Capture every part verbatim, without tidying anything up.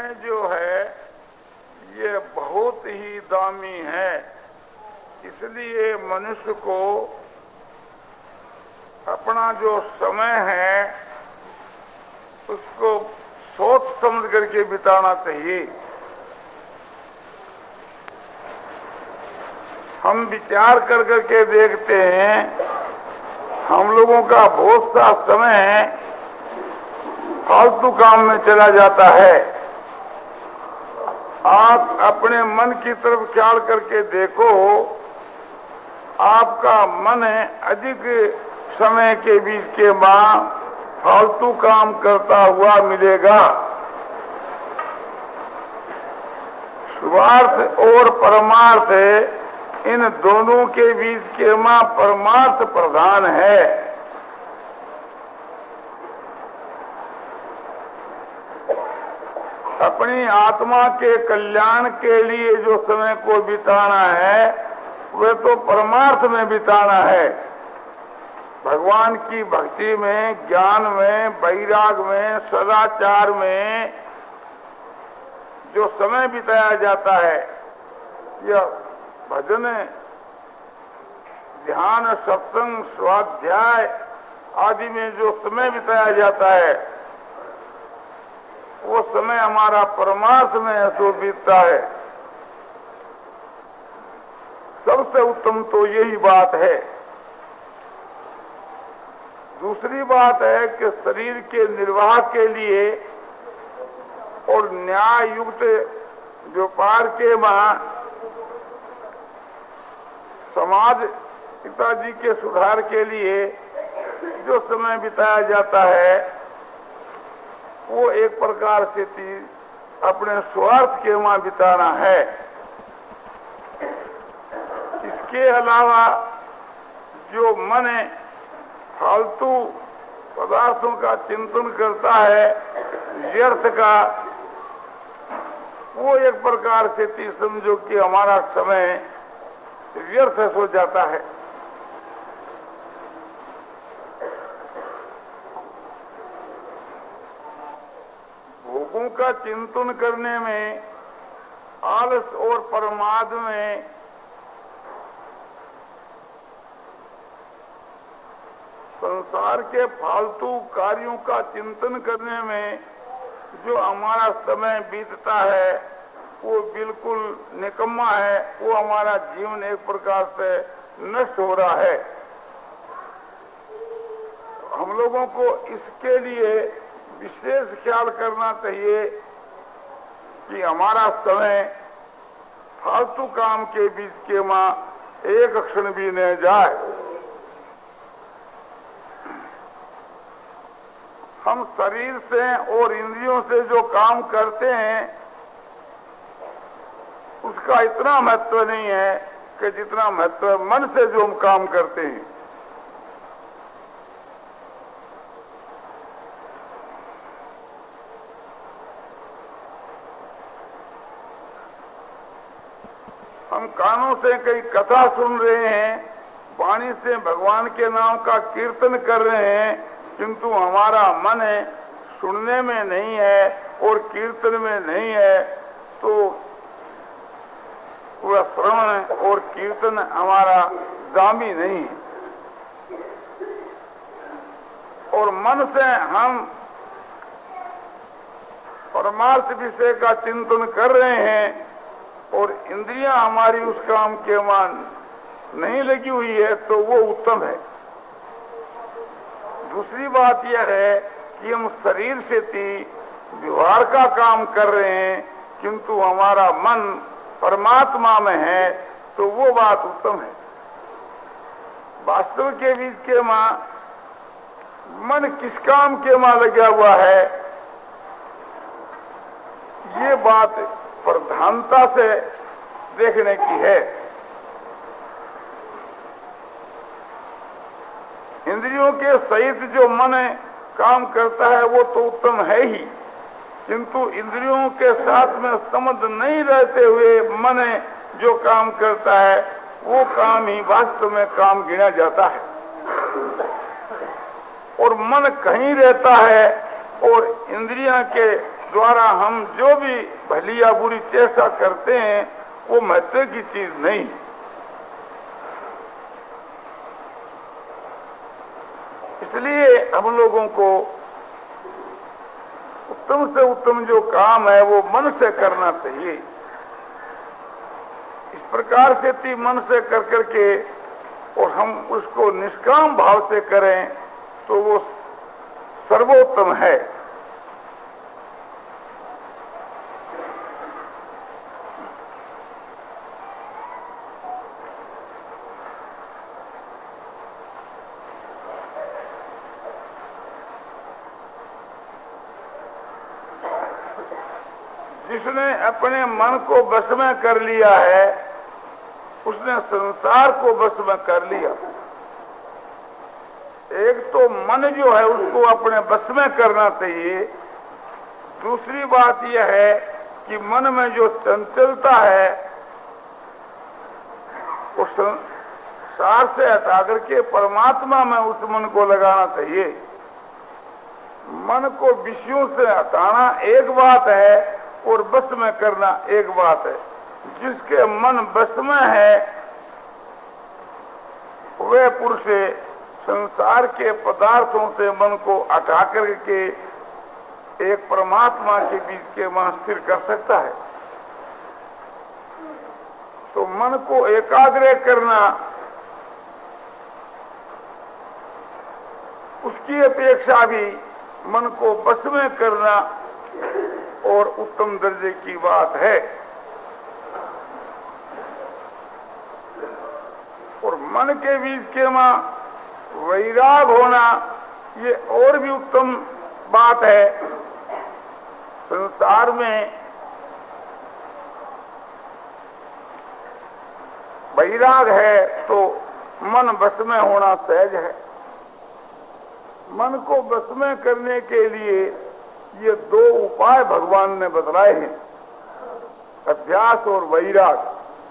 समय जो है ये बहुत ही दामी है, इसलिए मनुष्य को अपना जो समय है उसको सोच समझ करके बिताना चाहिए। हम विचार कर करके देखते हैं, हम लोगों का बहुत सा समय फालतू काम में चला जाता है। आप अपने मन की तरफ ख्याल करके देखो, आपका मन अधिक समय के बीच के बाद फालतू काम करता हुआ मिलेगा। स्वार्थ और परमार्थ इन दोनों के बीच के मां परमार्थ प्रधान है। अपनी आत्मा के कल्याण के लिए जो समय को बिताना है वह तो परमार्थ में बिताना है। भगवान की भक्ति में, ज्ञान में, वैराग में, सदाचार में जो समय बिताया जाता है, यह भजन, ध्यान, सत्संग, स्वाध्याय आदि में जो समय बिताया जाता है वो समय हमारा परमार्थ में है तो बीतता है। सबसे उत्तम तो यही बात है। दूसरी बात है कि शरीर के निर्वाह के लिए और न्याय युक्त व्यापार के मां समाज पिताजी के सुधार के लिए जो समय बिताया जाता है वो एक प्रकार से अपने स्वार्थ के मां बिताना है। इसके अलावा जो मन फालतू पदार्थों का चिंतन करता है, व्यर्थ का, वो एक प्रकार से समझो कि हमारा समय व्यर्थ हो जाता है। भोगों का चिंतन करने में, आलस और प्रमाद में संसार के फालतू कार्यों का चिंतन करने में जो हमारा समय बीतता है वो बिल्कुल निकम्मा है। वो हमारा जीवन एक प्रकार से नष्ट हो रहा है। हम लोगों को इसके लिए विशेष ख्याल करना चाहिए कि हमारा समय फालतू काम के बीच के मां एक क्षण भी न जाए। हम शरीर से और इंद्रियों से जो काम करते हैं उसका इतना महत्व नहीं है कि जितना महत्व मन से जो हम काम करते हैं। हम कानों से कई कथा सुन रहे हैं, वाणी से भगवान के नाम का कीर्तन कर रहे हैं, किंतु हमारा मन सुनने में नहीं है और कीर्तन में नहीं है, तो वह श्रवण और कीर्तन हमारा दामी नहीं है। और मन से हम परमार्थ विषय का चिंतन कर रहे हैं और इंद्रियां हमारी उस काम के मान नहीं लगी हुई है तो वो उत्तम है। दूसरी बात यह है कि हम शरीर से व्यवहार का काम कर रहे हैं किंतु हमारा मन परमात्मा में है तो वो बात उत्तम है। वास्तव के बीच के मां मन किस काम के मां लगा हुआ है, ये बात प्रधानता से देखने की है। इंद्रियों के सहित जो मन काम करता है वो तो उत्तम है ही, किंतु इंद्रियों के साथ में संबंध नहीं रहते हुए मन जो काम करता है वो काम ही वास्तव में काम गिना जाता है। और मन कहीं रहता है और इंद्रियां के द्वारा हम जो भी भली या बुरी चेष्टा करते हैं वो महत्व की चीज नहीं। इसलिए हम लोगों को उत्तम से उत्तम जो काम है वो मन से करना चाहिए। इस प्रकार से ती मन से कर करके और हम उसको निष्काम भाव से करें तो वो सर्वोत्तम है। जिसने अपने मन को वश में कर लिया है उसने संसार को वश में कर लिया। एक तो मन जो है उसको अपने वश में करना चाहिए। दूसरी बात यह है कि मन में जो चंचलता है उस संसार से हटा करके परमात्मा में उस मन को लगाना चाहिए। मन को विषयों से हटाना एक बात है और बस में करना एक बात है। जिसके मन बस में है वह पुरुष संसार के पदार्थों से मन को हटा करके एक परमात्मा के बीच के वहां स्थिर कर सकता है। तो मन को एकाग्र करना उसकी अपेक्षा भी मन को बस में करना और उत्तम दर्जे की बात है। और मन के बीच के में वैराग होना ये और भी उत्तम बात है। संसार में वैराग है तो मन बस में होना सहज है। मन को बस में करने के लिए ये दो उपाय भगवान ने बतलाए हैं, अभ्यास और वैराग।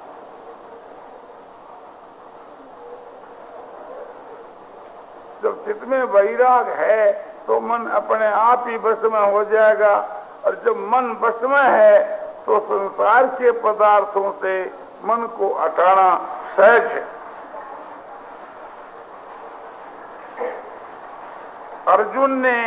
जब चित्त में वैराग है तो मन अपने आप ही बस में हो जाएगा, और जब मन बस में है तो संसार के पदार्थों से मन को हटाना सहज है। अर्जुन ने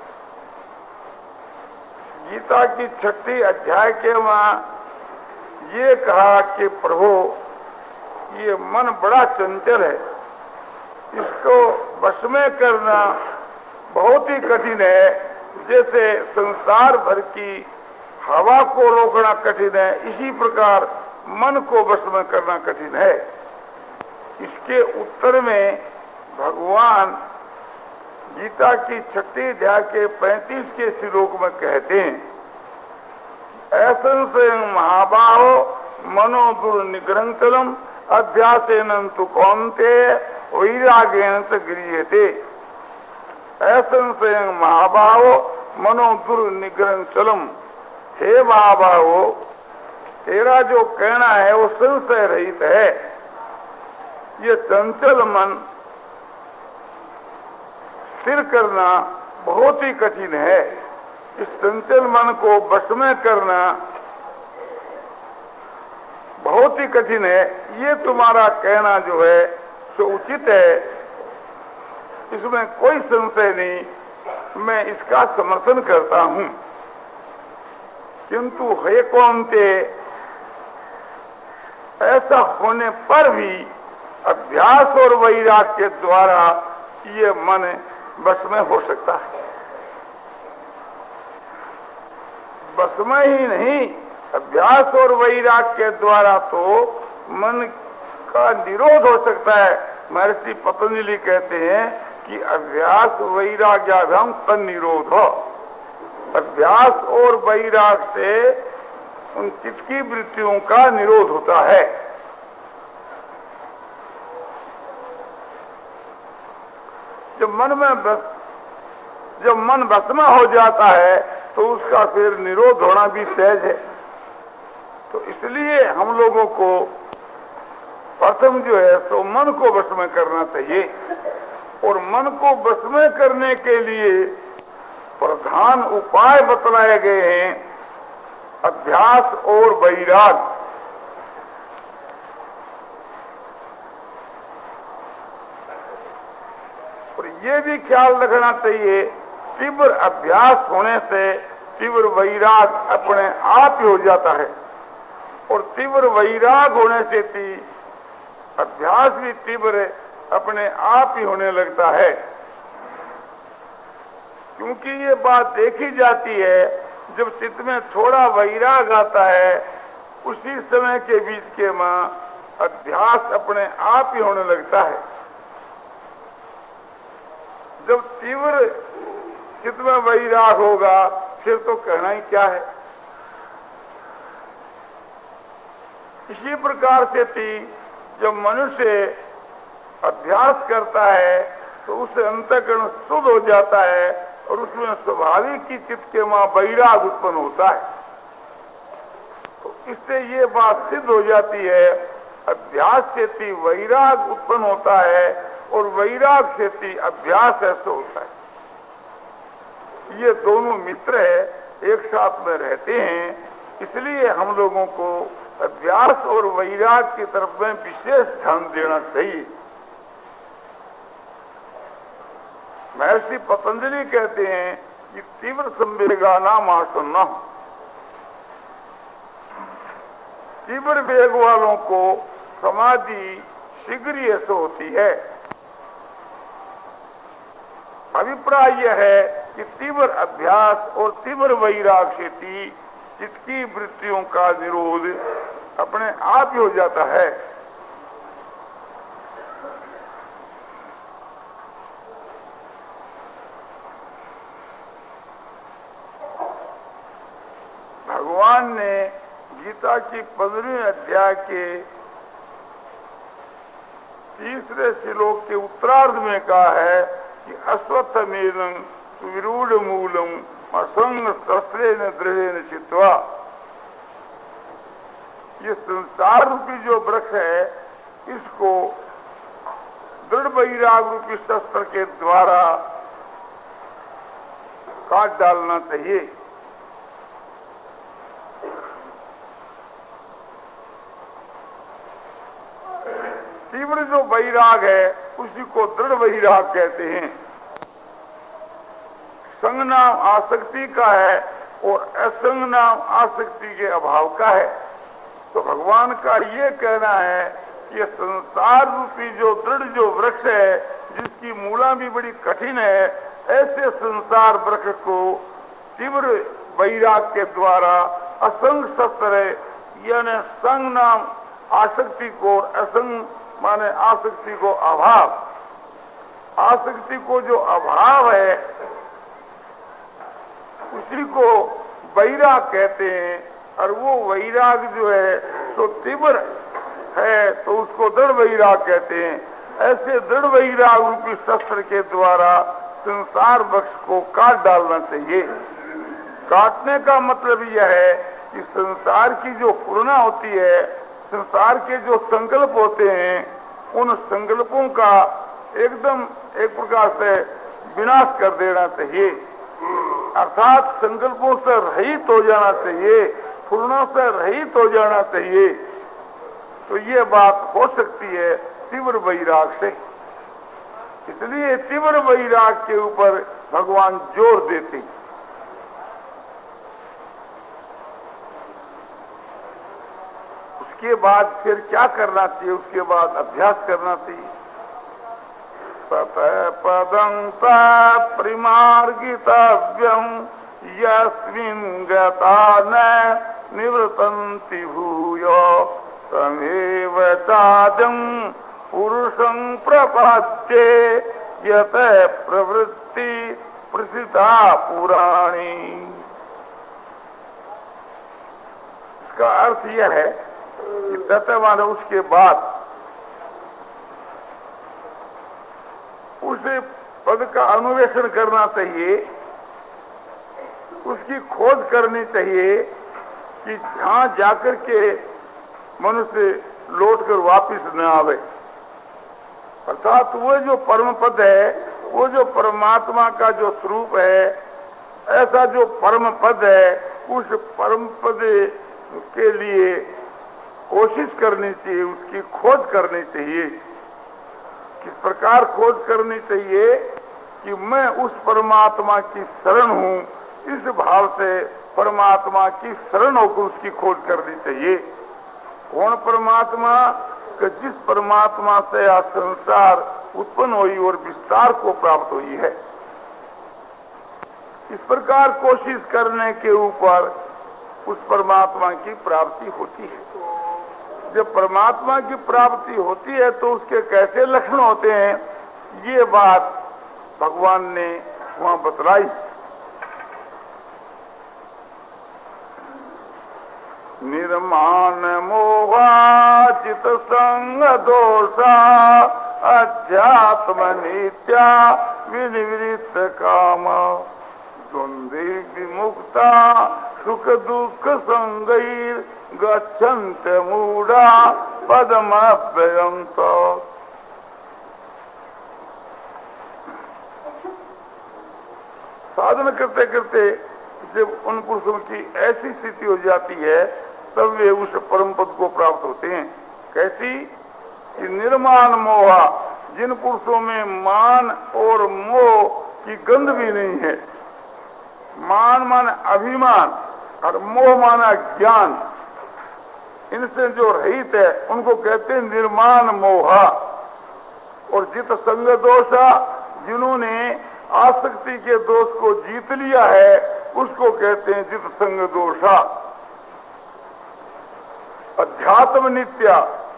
गीता की छठी अध्याय के वहां ये कहा कि प्रभु ये मन बड़ा चंचल है, इसको वश में करना बहुत ही कठिन है। जैसे संसार भर की हवा को रोकना कठिन है, इसी प्रकार मन को वश में करना कठिन है। इसके उत्तर में भगवान गीता की छठी अध्याय के पैंतीस के श्लोक में कहते हैं, ऐसन से महाबाहो मनो दुर्निग्रहंतलम अध्यासेन तु कौन्ते वैरागेन च गृह्यते। ऐसन से महाबाहो मनो दुर्निग्रहंतलम। हे महाबाहो, तेरा जो कहना है वो संशय रहित है। ये चंचल मन स्थिर करना बहुत ही कठिन है। इस चंचल मन को वश में करना बहुत ही कठिन है। ये तुम्हारा कहना जो है तो उचित है, इसमें कोई संशय नहीं, मैं इसका समर्थन करता हूं। किंतु हे कौन्ते, ऐसा होने पर भी अभ्यास और वैराग के द्वारा ये मन बस में हो सकता है। बस में ही नहीं, अभ्यास और वैराग के द्वारा तो मन का निरोध हो सकता है। महर्षि पतंजलि कहते हैं कि अभ्यास वैराग्याभ्याम तन निरोध हो। अभ्यास और वैराग से उन चित्त की वृत्तियों का निरोध होता है। जब मन में बस जब मन बस में हो जाता है तो उसका फिर निरोध होना भी सहज है। तो इसलिए हम लोगों को प्रथम जो है तो मन को वश में करना चाहिए। और मन को वश में करने के लिए प्रधान उपाय बतलाए गए हैं अभ्यास और वैराग। और ये भी ख्याल रखना चाहिए, तीव्र अभ्यास होने से तीव्र वैराग अपने आप ही हो जाता है, और तीव्र वैराग होने से भी अभ्यास भी तीव्र अपने आप ही होने लगता है। क्योंकि ये बात देखी जाती है, जब चित्त में थोड़ा वैराग आता है उसी समय के बीच के मां अभ्यास अपने आप ही होने लगता है। जब तीव्र चित्त में वैराग होगा फिर तो कहना ही क्या है। इसी प्रकार से भी जब मनुष्य अभ्यास करता है तो उससे अंतःकरण शुद्ध हो जाता है और उसमें स्वाभाविक ही चित्त के मां वैराग उत्पन्न होता है। तो इससे ये बात सिद्ध हो जाती है, अभ्यास से भी वैराग उत्पन्न होता है और वैराग से भी अभ्यास ऐसा होता है। ये दोनों मित्र है, एक साथ में रहते हैं, इसलिए हम लोगों को अभ्यास और वैराग की तरफ में विशेष ध्यान देना चाहिए। महर्षि पतंजलि कहते हैं कि तीव्र संवेगा नाम आसन्ना, तीव्र वेग वालों को समाधि शीघ्र ही ऐसे होती है। अभिप्राय यह है कि तीव्र अभ्यास और तीव्र वैराग से भी चित्त की वृत्तियों का निरोध अपने आप ही हो जाता है। भगवान ने गीता की पंद्रहवें अध्याय के तीसरे श्लोक के उत्तरार्ध में कहा है कि अश्वत्थमेनं सुविरूढ़ मूलम असंग शस्त्रेण दृढ़ेन चित्वा। ये संसार रूपी जो वृक्ष है इसको दृढ़ वैराग रूपी शस्त्र के द्वारा काट डालना चाहिए। तीव्र जो वैराग है उसी को दृढ़ वैराग कहते हैं। संग नाम आसक्ति का है और असंग नाम आसक्ति के अभाव का है। तो भगवान का ये कहना है कि संसार रूपी जो दृढ़ जो वृक्ष है जिसकी मूला भी बड़ी कठिन है, ऐसे संसार वृक्ष को तीव्र वैराग के द्वारा असंग शस्त्र यानी संग नाम आसक्ति को, असंग माने आसक्ति को अभाव, आसक्ति को जो अभाव है उसी को वैराग कहते हैं। और वो वैराग जो है तो तीव्र है तो उसको दृढ़ वैराग कहते हैं। ऐसे दृढ़ वैराग रूपी शस्त्र के द्वारा संसार वृक्ष को काट डालना चाहिए। काटने का मतलब यह है कि संसार की जो पूर्णा होती है, संसार के जो संकल्प होते हैं, उन संकल्पों का एकदम एक प्रकार से विनाश कर देना चाहिए। अर्थात संकल्पों से रहित हो जाना चाहिए, पूर्णों से रहित हो जाना चाहिए। तो ये बात हो सकती है तीव्र वैराग से। इसलिए तीव्र वैराग के ऊपर भगवान जोर देते। उसके बाद फिर क्या करना चाहिए? उसके बाद अभ्यास करना चाहिए। ततः पदं परिमार्गितव्यं यस्मिन् गता न निवृतन्ति भूयो तमेव चाद्यं पुरुषं प्रपद्ये यत प्रवृत्ति प्रसिता पुराणी। इसका अर्थ यह है कि ततः माने उसके बाद, उस पद का अन्वेषण करना चाहिए, उसकी खोज करनी चाहिए कि जहां जाकर के मनुष्य लौटकर वापिस न आवे। अर्थात वो जो परम पद है, वो जो परमात्मा का जो स्वरूप है, ऐसा जो परम पद है, उस परम पद के लिए कोशिश करनी चाहिए, उसकी खोज करनी चाहिए। किस प्रकार खोज करनी चाहिए कि मैं उस परमात्मा की शरण हूं, इस भाव से परमात्मा की शरण होकर उसकी खोज करनी चाहिए। कौन परमात्मा? कि जिस परमात्मा से यह संसार उत्पन्न हुई और विस्तार को प्राप्त हुई है। इस प्रकार कोशिश करने के ऊपर उस परमात्मा की प्राप्ति होती है। जब परमात्मा की प्राप्ति होती है तो उसके कैसे लक्षण होते हैं, ये बात भगवान ने वहां बतलाई। निर्माण मोहा चित संग दोषा अध्यात्म नित्या विनिवृत्त काम द्वंद्वे विमुक्ता सुख दुख संगैर गच्छन्त मूढ़ा पदमभ्यंत। साधन करते करते जब उन पुरुषों की ऐसी स्थिति हो जाती है तब वे उस परम पद को प्राप्त होते हैं। कैसी? कि निर्माण मोहा, जिन पुरुषों में मान और मोह की गंध भी नहीं है। मान माना अभिमान और मोह माना ज्ञान, इनसे जो रहित है उनको कहते हैं निर्माण मोहा। और जित संग दोषा, जिन्होंने आसक्ति के दोष को जीत लिया है उसको कहते हैं जित संग दोषा। अध्यात्म नित्या,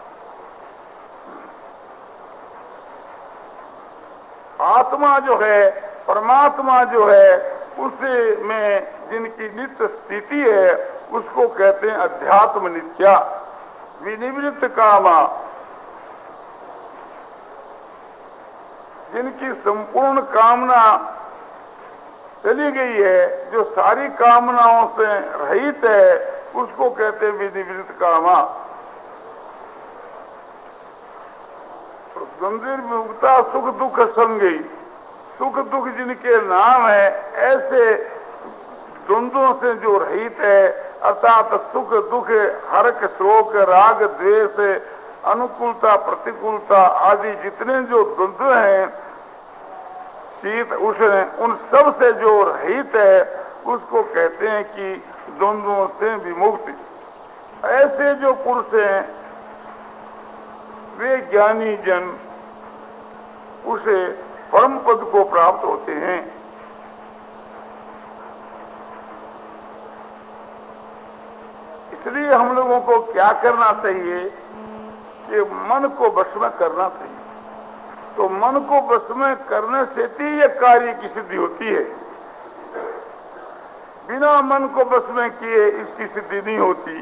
आत्मा जो है, परमात्मा जो है, उसे में जिनकी नित्य स्थिति है उसको कहते हैं अध्यात्म नित्या। विनिवृत्त कामा, जिनकी संपूर्ण कामना चली गई है, जो सारी कामनाओं से रहित है, उसको कहते हैं विनिवृत्त कामा। द्वंद्व विमुक्ता सुख दुख संगी, सुख दुख जिनके नाम है, ऐसे द्वंद्वों से जो रहित है, अर्थात सुख दुख हर्ष शोक राग द्वेष अनुकूलता प्रतिकूलता आदि जितने जो द्वंद्व हैं शीत उष्ण, उन सब से जो रहित है उसको कहते हैं कि द्वंद्वों से विमुक्त। ऐसे जो पुरुष हैं वे ज्ञानी जन उसे परम पद को प्राप्त होते हैं। इसलिए हम लोगों को क्या करना चाहिए कि मन को वश में करना चाहिए। तो मन को वश में करने से ही यह कार्य की सिद्धि होती है। बिना मन को वश में किए इसकी सिद्धि नहीं होती।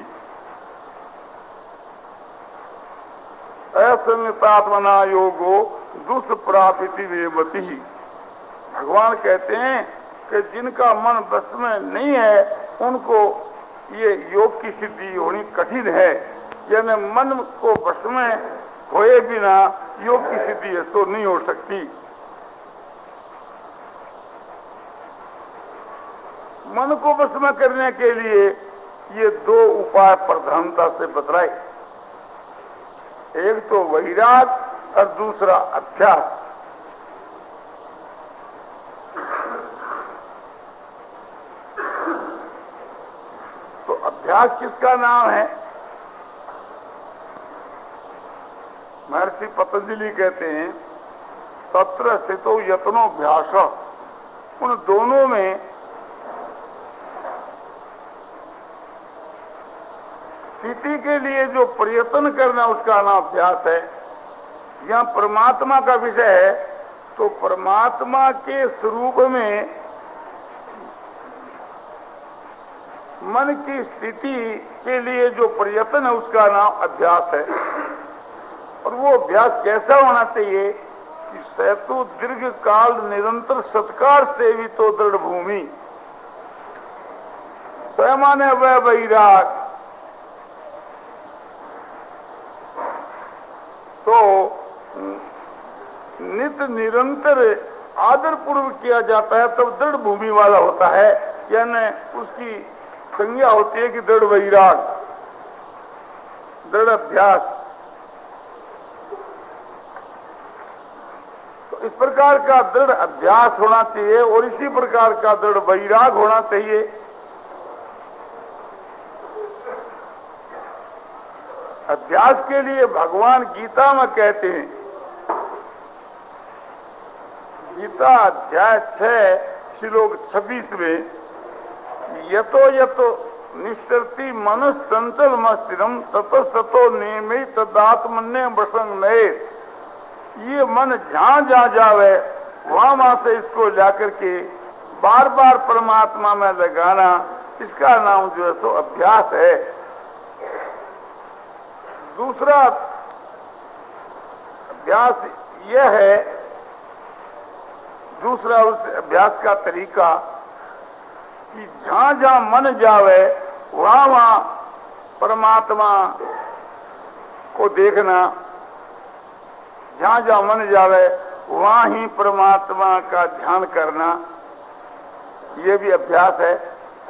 असंगतात्मना योगो दुष्प्रापिति वेमति। भगवान कहते हैं कि जिनका मन वश में नहीं है उनको ये योग की सिद्धि होनी कठिन है। यानी मन को वश में होए बिना योग की सिद्धि है तो नहीं हो सकती। मन को वश में करने के लिए ये दो उपाय प्रधानता से बतलाए। एक तो वैराग और दूसरा अभ्यास। तो अभ्यास किसका नाम है? महर्षि पतंजलि कहते हैं तत्र स्थितो यत्नोऽभ्यास। उन दोनों में स्थिति के लिए जो प्रयत्न करना उसका नाम अभ्यास है। यह परमात्मा का विषय है तो परमात्मा के स्वरूप में मन की स्थिति के लिए जो प्रयत्न है उसका नाम अभ्यास है। और वो अभ्यास कैसा होना चाहिए कि सैतु दीर्घ काल निरंतर सत्कार सेवितो तो दृढ़ भूमि। स्वयं वह वैराग। तो नित निरंतर आदर पूर्वक किया जाता है तब दृढ़ भूमि वाला होता है, यानी उसकी संज्ञा होती है कि दृढ़ वैराग, दृढ़ अभ्यास। तो इस प्रकार का दृढ़ अभ्यास होना चाहिए और इसी प्रकार का दृढ़ वैराग होना चाहिए। अभ्यास के लिए भगवान गीता में कहते हैं, गीता अध्याय छह श्लोक छब्बीस में, यतो यतो निश्चरति मनस चंचल मस्तिरम ततो सतो नेमे तदात्मन्य वसंग नए। ये मन जहां जहां जावे वहां वहां से इसको जाकर के बार बार परमात्मा में लगाना, इसका नाम जो है सो अभ्यास है। दूसरा अभ्यास यह है, दूसरा उस अभ्यास का तरीका कि जहां जहां मन जावे वहां वहां परमात्मा को देखना, जहां जहां मन जावे वहां ही परमात्मा का ध्यान करना, ये भी अभ्यास है।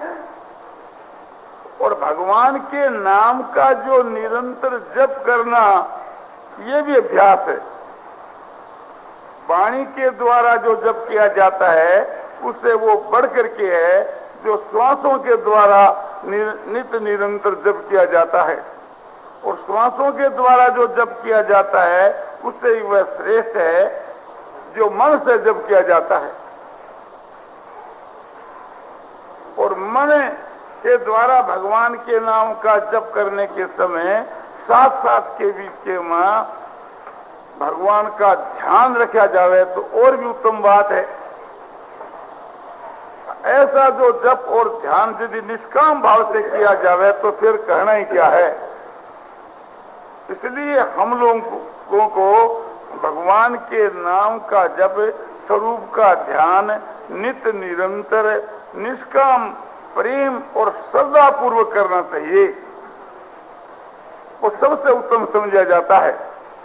और भगवान के नाम का जो निरंतर जप करना, ये भी अभ्यास है। वाणी के द्वारा जो जप किया जाता है उससे वो बढ़ करके है जो श्वासों के द्वारा नित्य निरंतर जप किया जाता है। और श्वासों के द्वारा जो जप किया जाता है उससे वह श्रेष्ठ है जो मन से जप किया जाता है। और मन के द्वारा भगवान के नाम का जप करने के समय साथ साथ के बीच के में भगवान का ध्यान रखा जावे तो और भी उत्तम बात है। ऐसा जो जप और ध्यान यदि निष्काम भाव से किया जावे तो फिर कहना ही क्या है। इसलिए हम लोगों को भगवान के नाम का जप, स्वरूप का ध्यान नित्य निरंतर निष्काम प्रेम और श्रद्धा पूर्वक करना चाहिए, वो सबसे उत्तम समझा जाता है।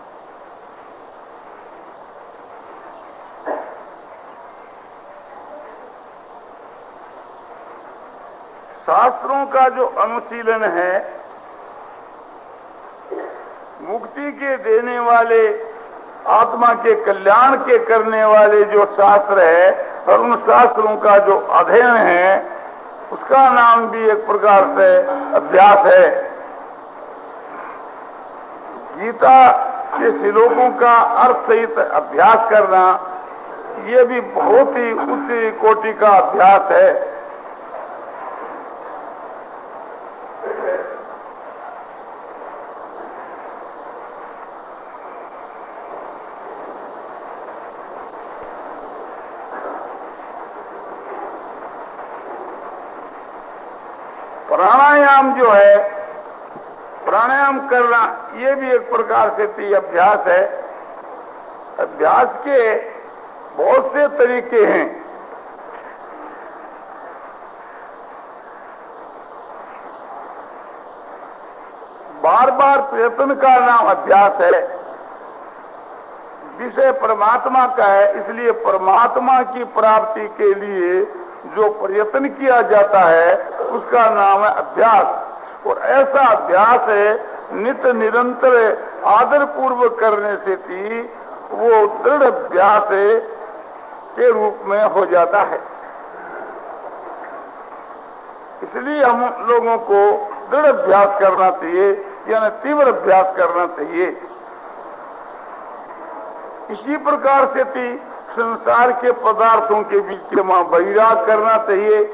शास्त्रों का जो अनुशीलन है, मुक्ति के देने वाले, आत्मा के कल्याण के करने वाले जो शास्त्र है और उन शास्त्रों का जो अध्ययन है उसका नाम भी एक प्रकार से अभ्यास है। गीता के श्लोकों का अर्थ सहित अभ्यास करना, ये भी बहुत ही उच्च कोटि का अभ्यास है। प्राणायाम जो है, प्राणायाम करना, ये भी एक प्रकार से अभ्यास है। अभ्यास के बहुत से तरीके हैं। बार बार प्रयत्न का नाम अभ्यास है। विषय परमात्मा का है, इसलिए परमात्मा की प्राप्ति के लिए जो प्रयत्न किया जाता है उसका नाम है अभ्यास। और ऐसा अभ्यास है नित्य निरंतर आदर पूर्वक करने से भी वो दृढ़ अभ्यास के रूप में हो जाता है। इसलिए हम लोगों को दृढ़ अभ्यास करना चाहिए, यानी तीव्र अभ्यास करना चाहिए। इसी प्रकार से भी संसार के पदार्थों के बीच में वैराग करना चाहिए।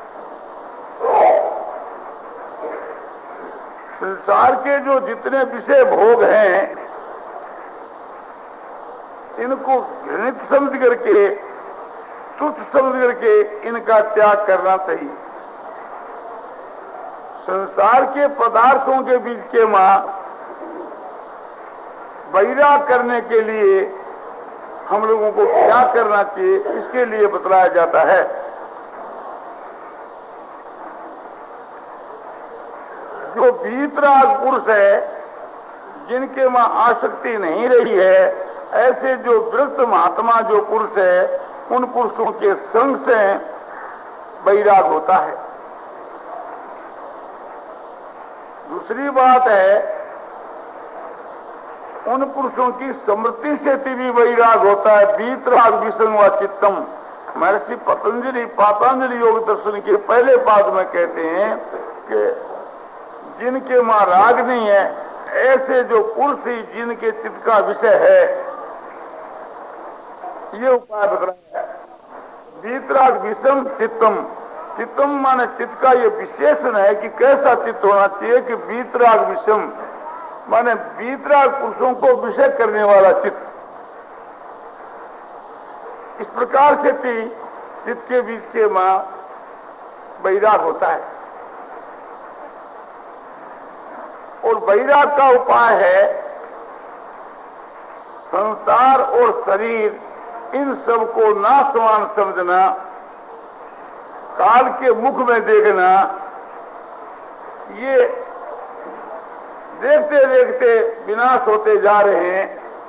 संसार के जो जितने विषय भोग हैं इनको घृणित समझ करके, तुच्छ समझ करके इनका त्याग करना चाहिए। संसार के पदार्थों के बीच के मां वैराग करने के लिए हम लोगों को क्या करना चाहिए, इसके लिए बतलाया जाता है। जो वीतराग पुरुष है, जिनके वहां आसक्ति नहीं रही है, ऐसे जो वृत्त महात्मा जो पुरुष है उन पुरुषों के संग से वैराग होता है। दूसरी बात है, उन पुरुषों की स्मृति से भी वैराग होता है। वीतराग विसंग व चित्तम, महर्षि पतंजलि पातंजलि योग दर्शन के पहले पाद में कहते हैं कि जिनके वहां राग नहीं है, ऐसे जो पुरुष ही जिनके चित्त का विषय है, ये उपाय बतलाया है। वीतराग विषम चित्तम, चित्तम माने चित्त का ये विशेषण है कि कैसा चित्त होना चाहिए कि वीतराग विषम माने वीतराग पुरुषों को विषय करने वाला चित्त। इस प्रकार से भी चित्त के बीच के मां वैराग होता है। और वैराग का उपाय है संसार और शरीर इन सब को नासमान समझना, काल के मुख में देखना। ये देखते देखते विनाश होते जा रहे हैं।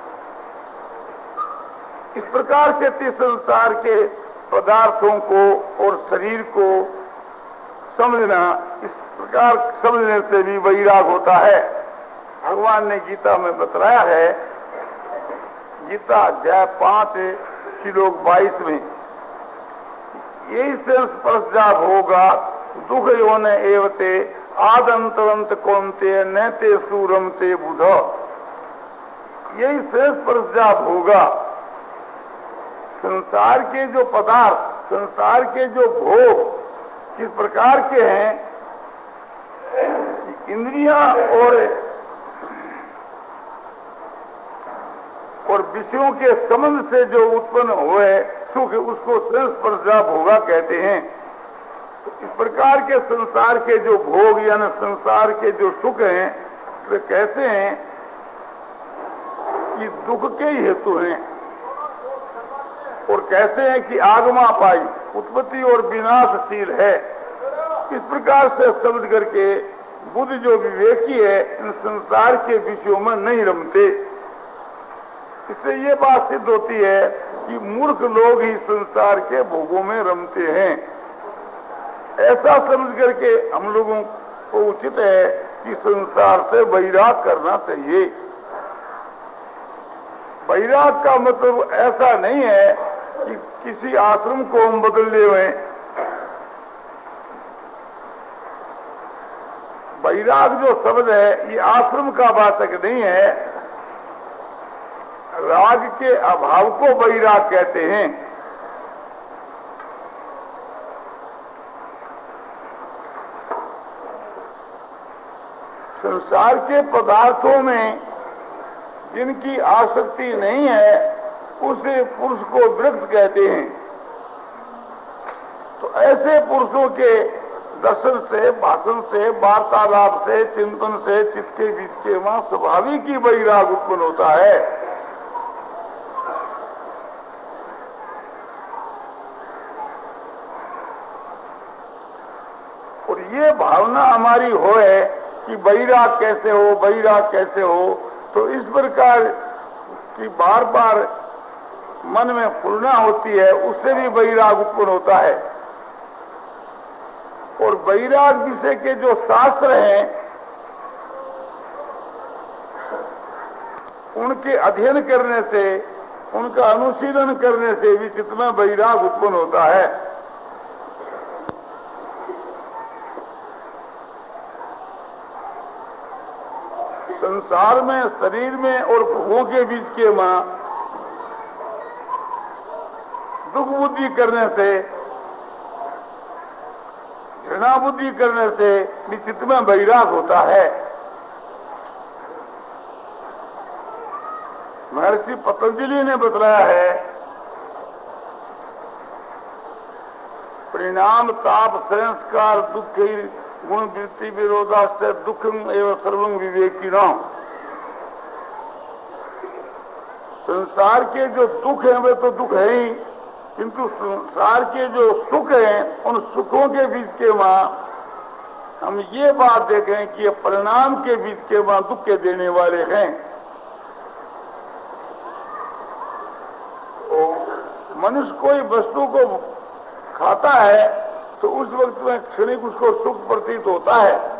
इस प्रकार से इस संसार के पदार्थों को और शरीर को समझना, इस प्रकार समझने से भी वैराग होता है। भगवान ने गीता में बतलाया है, गीता अध्याय पांच श्लोक बाईस में, यही से स्पर्शा होगा दुख योन एवते आदंतवंत कौनते न ते सूरम ते बुध। यही से स्पर्शा होगा, संसार के जो पदार्थ, संसार के जो भोग किस प्रकार के हैं, इंद्रियां और और विषयों के संबंध से जो उत्पन्न हुए सुख, उसको संस्पर्शा भोगा कहते हैं। तो इस प्रकार के संसार के जो भोग यानी संसार के जो सुख हैं, वे कहते हैं कि दुख के ही हेतु हैं। और कहते हैं कि आगमा पाई उत्पत्ति और विनाशशील है। इस प्रकार से समझ करके बुद्ध जो विवेकी है, इन संसार के विषयों में नहीं रमते। इससे ये बात सिद्ध होती है कि मूर्ख लोग ही संसार के भोगों में रमते हैं। ऐसा समझ करके हम लोगों को उचित है कि संसार से वैराग करना चाहिए। वैराग का मतलब ऐसा नहीं है कि किसी आश्रम को हम बदले हुए। वैराग जो शब्द है ये आश्रम का वाचक नहीं है। राग के अभाव को वैराग कहते हैं। संसार के पदार्थों में जिनकी आसक्ति नहीं है, उसे पुरुष को वृक्ष कहते हैं। तो ऐसे पुरुषों के दर्शन से, भाषण से, वार्तालाप से, चिंतन से चित्त के बीच के वहां स्वाभाविक ही वैराग उत्पन्न होता है। और ये भावना हमारी हो है कि वैराग कैसे हो, वैराग कैसे हो, तो इस प्रकार की बार बार मन में फुलना होती है, उससे भी वैराग उत्पन्न होता है। और वैराग विषय के जो शास्त्र हैं, उनके अध्ययन करने से, उनका अनुशीलन करने से भी चित्त में वैराग उत्पन्न होता है। संसार में, शरीर में और भोगों के बीच के मां दुख बुद्धि करने से, घृणा बुद्धि करने से भी चित्त में वैराग होता है। महर्षि पतंजलि ने बतलाया है, परिणाम ताप संस्कार दुख गुण वृत्ति विरोधाश्चर्य दुखम एवं सर्वं विवेकिनों। संसार के जो दुख हैं वे तो दुख है ही, किंतु संसार के जो सुख हैं, उन सुखों के बीच के वहां हम ये बात देखें कि ये परिणाम के बीच के वहां दुख के देने वाले हैं। तो मनुष्य कोई वस्तु को खाता है तो उस वक्त में क्षणिक उसको सुख प्रतीत होता है,